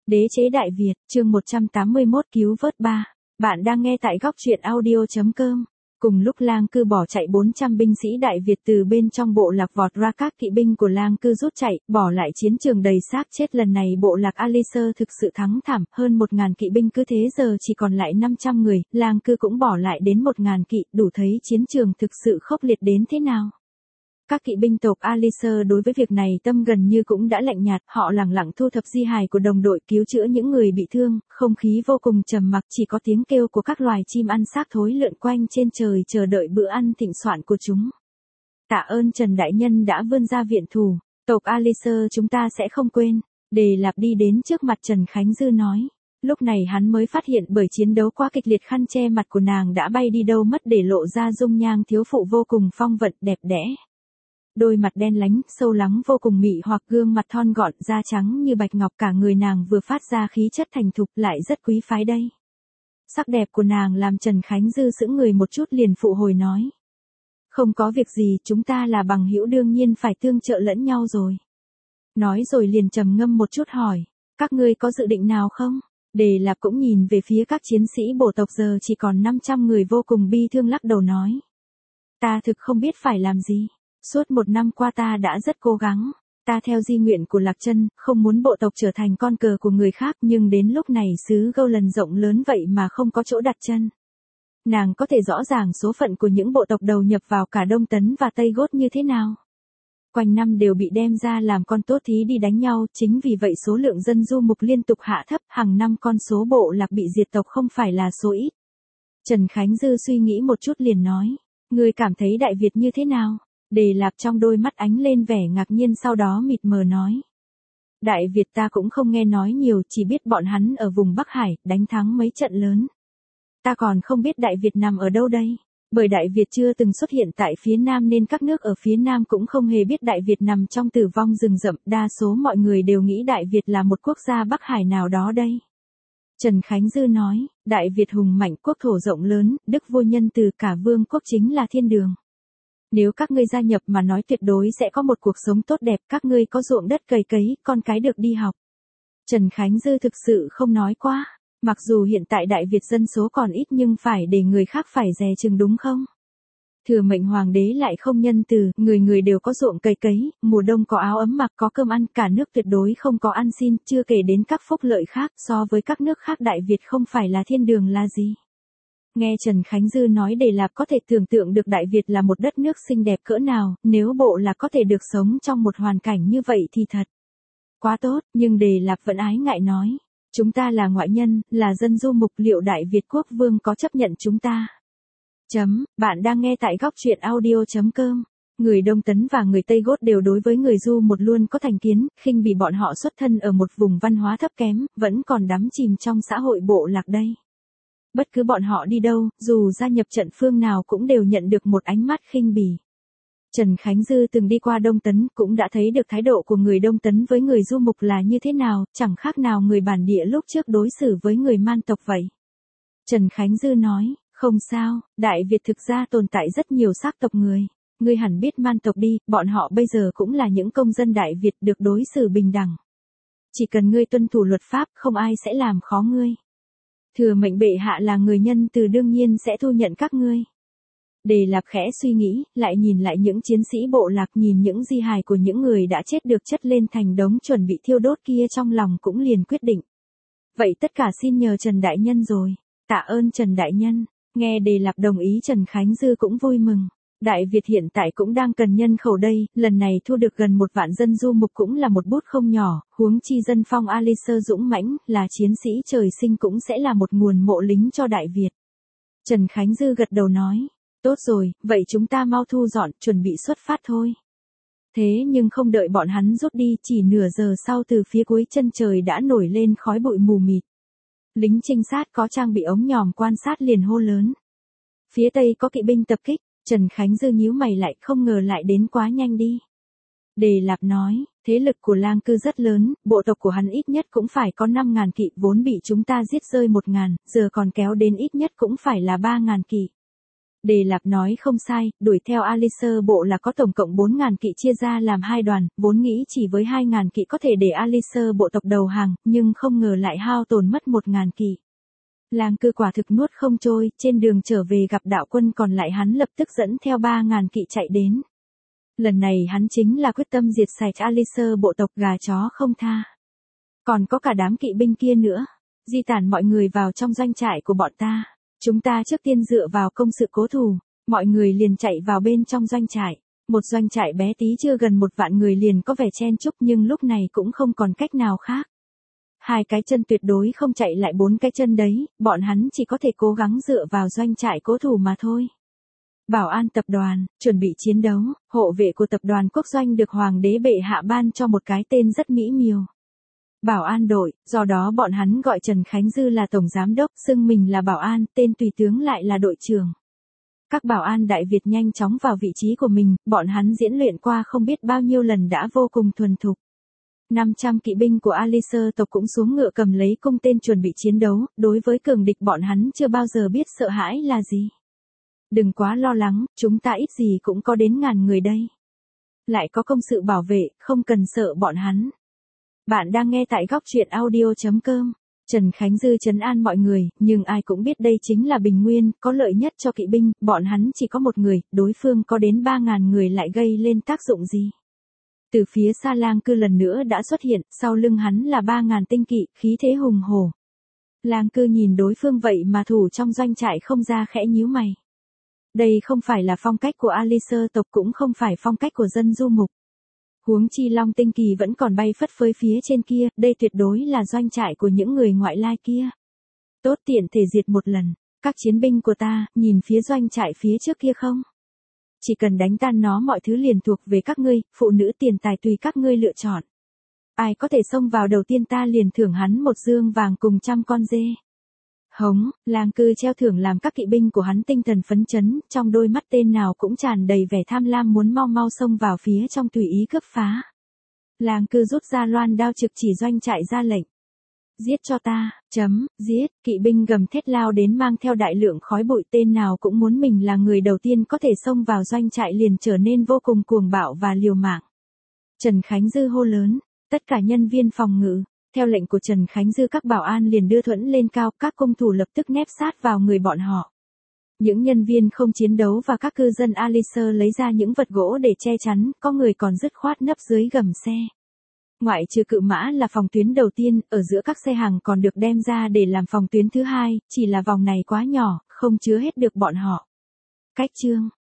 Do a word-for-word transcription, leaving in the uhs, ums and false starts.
Đế chế Đại Việt, chương một trăm tám mươi mốt cứu vớt ba. Bạn đang nghe tại góc truyện audio chấm com. Cùng lúc Lang Cư bỏ chạy bốn trăm binh sĩ Đại Việt từ bên trong bộ lạc vọt ra, các kỵ binh của Lang Cư rút chạy, bỏ lại chiến trường đầy xác chết. Lần này bộ lạc Alicer thực sự thắng thảm, hơn một ngàn kỵ binh cứ thế giờ chỉ còn lại năm trăm người, Lang Cư cũng bỏ lại đến một ngàn kỵ, đủ thấy chiến trường thực sự khốc liệt đến thế nào. Các kỵ binh tộc Alicer đối với việc này tâm gần như cũng đã lạnh nhạt, họ lẳng lặng thu thập di hài của đồng đội, cứu chữa những người bị thương, không khí vô cùng trầm mặc, chỉ có tiếng kêu của các loài chim ăn xác thối lượn quanh trên trời chờ đợi bữa ăn thịnh soạn của chúng. Tạ ơn Trần Đại Nhân đã vươn ra viện thù, tộc Alicer chúng ta sẽ không quên. Đề Lạp đi đến trước mặt Trần Khánh Dư nói. Lúc này hắn mới phát hiện bởi chiến đấu quá kịch liệt khăn che mặt của nàng đã bay đi đâu mất, để lộ ra dung nhang thiếu phụ vô cùng phong vận đẹp đẽ. Đôi mặt đen lánh, sâu lắng vô cùng mị hoặc, gương mặt thon gọn, da trắng như bạch ngọc, cả người nàng vừa phát ra khí chất thành thục lại rất quý phái đây. Sắc đẹp của nàng làm Trần Khánh Dư sững người một chút, liền phụ hồi nói. Không có việc gì, chúng ta là bằng hữu đương nhiên phải tương trợ lẫn nhau rồi. Nói rồi liền trầm ngâm một chút hỏi, các ngươi có dự định nào không? Đề Lạp cũng nhìn về phía các chiến sĩ bộ tộc giờ chỉ còn năm trăm người, vô cùng bi thương lắc đầu nói. Ta thực không biết phải làm gì. Suốt một năm qua ta đã rất cố gắng, ta theo di nguyện của Lạc Chân, không muốn bộ tộc trở thành con cờ của người khác, nhưng đến lúc này xứ Gâu lần rộng lớn vậy mà không có chỗ đặt chân. Nàng có thể rõ ràng số phận của những bộ tộc đầu nhập vào cả Đông Tấn và Tây Gót như thế nào. Quanh năm đều bị đem ra làm con tốt thí đi đánh nhau, chính vì vậy số lượng dân du mục liên tục hạ thấp, hàng năm con số bộ lạc bị diệt tộc không phải là số ít. Trần Khánh Dư suy nghĩ một chút liền nói, ngươi cảm thấy Đại Việt như thế nào? Đề Lạp trong đôi mắt ánh lên vẻ ngạc nhiên, sau đó mịt mờ nói. Đại Việt ta cũng không nghe nói nhiều, chỉ biết bọn hắn ở vùng Bắc Hải, đánh thắng mấy trận lớn. Ta còn không biết Đại Việt nằm ở đâu đây. Bởi Đại Việt chưa từng xuất hiện tại phía Nam nên các nước ở phía Nam cũng không hề biết Đại Việt nằm trong tử vong rừng rậm, đa số mọi người đều nghĩ Đại Việt là một quốc gia Bắc Hải nào đó đây. Trần Khánh Dư nói, Đại Việt hùng mạnh, quốc thổ rộng lớn, đức vô nhân từ, cả vương quốc chính là thiên đường. Nếu các ngươi gia nhập mà nói tuyệt đối sẽ có một cuộc sống tốt đẹp, các ngươi có ruộng đất cày cấy, con cái được đi học. Trần Khánh Dư thực sự không nói quá, mặc dù hiện tại Đại Việt dân số còn ít nhưng phải để người khác phải dè chừng đúng không? Thừa mệnh hoàng đế lại không nhân từ, người người đều có ruộng cày cấy, mùa đông có áo ấm mặc, có cơm ăn, cả nước tuyệt đối không có ăn xin, chưa kể đến các phúc lợi khác, so với các nước khác Đại Việt không phải là thiên đường là gì. Nghe Trần Khánh Dư nói, Đề Lạp có thể tưởng tượng được Đại Việt là một đất nước xinh đẹp cỡ nào, nếu bộ lạc có thể được sống trong một hoàn cảnh như vậy thì thật quá tốt, nhưng Đề Lạp vẫn ái ngại nói, chúng ta là ngoại nhân, là dân du mục, liệu Đại Việt quốc vương có chấp nhận chúng ta? Chấm, bạn đang nghe tại góc truyện audio chấm com. Người Đông Tấn và người Tây Gót đều đối với người du một luôn có thành kiến, khinh bỉ bọn họ xuất thân ở một vùng văn hóa thấp kém, vẫn còn đắm chìm trong xã hội bộ lạc đây. Bất cứ bọn họ đi đâu, dù gia nhập trận phương nào cũng đều nhận được một ánh mắt khinh bỉ. Trần Khánh Dư từng đi qua Đông Tấn, cũng đã thấy được thái độ của người Đông Tấn với người du mục là như thế nào, chẳng khác nào người bản địa lúc trước đối xử với người man tộc vậy. Trần Khánh Dư nói, không sao, Đại Việt thực ra tồn tại rất nhiều sắc tộc người. Ngươi hẳn biết man tộc đi, bọn họ bây giờ cũng là những công dân Đại Việt được đối xử bình đẳng. Chỉ cần ngươi tuân thủ luật pháp, không ai sẽ làm khó ngươi. Thừa mệnh bệ hạ là người nhân từ, đương nhiên sẽ thu nhận các ngươi. Đề Lạp khẽ suy nghĩ, lại nhìn lại những chiến sĩ bộ lạc, nhìn những di hài của những người đã chết được chất lên thành đống chuẩn bị thiêu đốt kia, trong lòng cũng liền quyết định. Vậy tất cả xin nhờ Trần Đại Nhân rồi. Tạ ơn Trần Đại Nhân. Nghe Đề Lạp đồng ý, Trần Khánh Dư cũng vui mừng. Đại Việt hiện tại cũng đang cần nhân khẩu đây, lần này thu được gần một vạn dân du mục cũng là một bút không nhỏ, huống chi dân phong Alicer dũng mãnh, là chiến sĩ trời sinh cũng sẽ là một nguồn mộ lính cho Đại Việt. Trần Khánh Dư gật đầu nói, tốt rồi, vậy chúng ta mau thu dọn, chuẩn bị xuất phát thôi. Thế nhưng không đợi bọn hắn rút đi, chỉ nửa giờ sau từ phía cuối chân trời đã nổi lên khói bụi mù mịt. Lính trinh sát có trang bị ống nhòm quan sát liền hô lớn. Phía tây có kỵ binh tập kích. Trần Khánh Dư nhíu mày lại, không ngờ lại đến quá nhanh đi. Đề Lạp nói, thế lực của Lang Cư rất lớn, bộ tộc của hắn ít nhất cũng phải có năm ngàn kỵ, vốn bị chúng ta giết rơi một ngàn, giờ còn kéo đến ít nhất cũng phải là ba ngàn kỵ. Đề Lạp nói không sai, đuổi theo Alicer bộ là có tổng cộng bốn nghìn kỵ chia ra làm hai đoàn, vốn nghĩ chỉ với hai nghìn kỵ có thể để Alicer bộ tộc đầu hàng, nhưng không ngờ lại hao tổn mất một nghìn kỵ. Lang Cư quả thực nuốt không trôi, trên đường trở về gặp đạo quân còn lại hắn lập tức dẫn theo ba nghìn kỵ chạy đến. Lần này hắn chính là quyết tâm diệt sạch Alicer bộ tộc gà chó không tha. Còn có cả đám kỵ binh kia nữa. Di tản mọi người vào trong doanh trại của bọn ta. Chúng ta trước tiên dựa vào công sự cố thủ. Mọi người liền chạy vào bên trong doanh trại. Một doanh trại bé tí chưa gần một vạn người liền có vẻ chen chúc nhưng lúc này cũng không còn cách nào khác. Hai cái chân tuyệt đối không chạy lại bốn cái chân đấy, bọn hắn chỉ có thể cố gắng dựa vào doanh trại cố thủ mà thôi. Bảo an tập đoàn, chuẩn bị chiến đấu, hộ vệ của tập đoàn quốc doanh được hoàng đế bệ hạ ban cho một cái tên rất mỹ miều. Bảo an đội, do đó bọn hắn gọi Trần Khánh Dư là tổng giám đốc, xưng mình là bảo an, tên tùy tướng lại là đội trưởng. Các bảo an Đại Việt nhanh chóng vào vị trí của mình, bọn hắn diễn luyện qua không biết bao nhiêu lần đã vô cùng thuần thục. năm trăm kỵ binh của Alicer tộc cũng xuống ngựa cầm lấy cung tên chuẩn bị chiến đấu, đối với cường địch bọn hắn chưa bao giờ biết sợ hãi là gì. Đừng quá lo lắng, chúng ta ít gì cũng có đến ngàn người đây. Lại có công sự bảo vệ, không cần sợ bọn hắn. Bạn đang nghe tại góc truyện audio chấm com. Trần Khánh Dư trấn an mọi người, nhưng ai cũng biết đây chính là bình nguyên, có lợi nhất cho kỵ binh, bọn hắn chỉ có một người, đối phương có đến ba ngàn người lại gây lên tác dụng gì. Từ phía xa Lang Cư lần nữa đã xuất hiện, sau lưng hắn là ba ngàn tinh kỵ, khí thế hùng hổ. Lang Cư nhìn đối phương vậy mà thủ trong doanh trại không ra khẽ nhíu mày. Đây không phải là phong cách của Alicer tộc cũng không phải phong cách của dân du mục. Huống chi Long tinh kỳ vẫn còn bay phất phới phía trên kia, đây tuyệt đối là doanh trại của những người ngoại lai kia. Tốt tiện thể diệt một lần, các chiến binh của ta, nhìn phía doanh trại phía trước kia không? Chỉ cần đánh tan nó mọi thứ liền thuộc về các ngươi, phụ nữ tiền tài tùy các ngươi lựa chọn. Ai có thể xông vào đầu tiên ta liền thưởng hắn một dương vàng cùng trăm con dê. Hống, Lang Cư treo thưởng làm các kỵ binh của hắn tinh thần phấn chấn, trong đôi mắt tên nào cũng tràn đầy vẻ tham lam muốn mau mau xông vào phía trong tùy ý cướp phá. Lang Cư rút ra loan đao trực chỉ doanh trại ra lệnh. Giết cho ta, chấm, giết, kỵ binh gầm thét lao đến mang theo đại lượng khói bụi tên nào cũng muốn mình là người đầu tiên có thể xông vào doanh trại liền trở nên vô cùng cuồng bạo và liều mạng. Trần Khánh Dư hô lớn, tất cả nhân viên phòng ngự. Theo lệnh của Trần Khánh Dư các bảo an liền đưa thuẫn lên cao, các cung thủ lập tức nép sát vào người bọn họ. Những nhân viên không chiến đấu và các cư dân Alicer lấy ra những vật gỗ để che chắn, có người còn dứt khoát nấp dưới gầm xe. Ngoại trừ cự mã là phòng tuyến đầu tiên, ở giữa các xe hàng còn được đem ra để làm phòng tuyến thứ hai, chỉ là vòng này quá nhỏ, không chứa hết được bọn họ. Cách chương,